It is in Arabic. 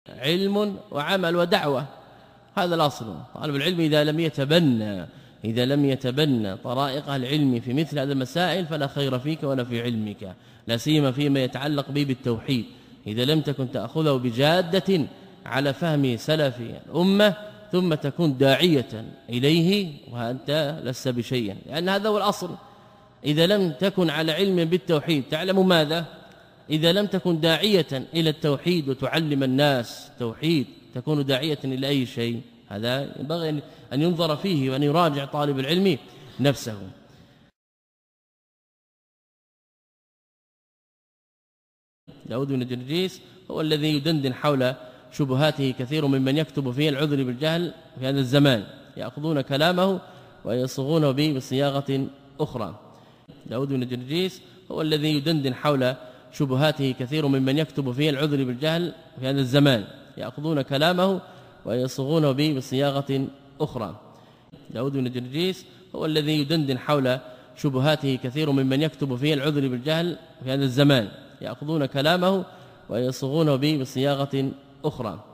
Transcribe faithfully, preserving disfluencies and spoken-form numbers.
علم وعمل ودعوة، هذا الأصل. طالب العلم إذا لم يتبنى إذا لم يتبنى طرائق العلم في مثل هذه المسائل فلا خير فيك ولا في علمك، لا سيما فيما يتعلق به بالتوحيد. إذا لم تكن تأخذه بجادة على فهم سلف الأمة ثم تكون داعية إليه وأنت لست بشيء، لأن هذا هو الأصل. إذا لم تكن على علم بالتوحيد تعلم ماذا؟ إذا لم تكن داعية إلى التوحيد وتعلم الناس توحيد تكون داعية إلى أي شيء؟ هذا ينبغي أن ينظر فيه وأن يراجع طالب العلم نفسه. داود بن جرجيس هو الذي يدندن حول شبهاته كثير ممن يكتب فيه العذر بالجهل في هذا الزمان، يأخذون كلامه ويصغونه به بصياغة أخرى. داود بن جرجيس هو الذي يدندن حول شبهاته كثير ممن يكتب فيه العذر بالجهل في هذا الزمان، يأخذون كلامه ويصغونه به بصياغة أخرى. داود بن جرجيس هو الذي يدندن حول شبهاته كثير ممن يكتب فيه العذر بالجهل في هذا الزمان، يأخذون كلامه ويصغونه به بصياغة أخرى.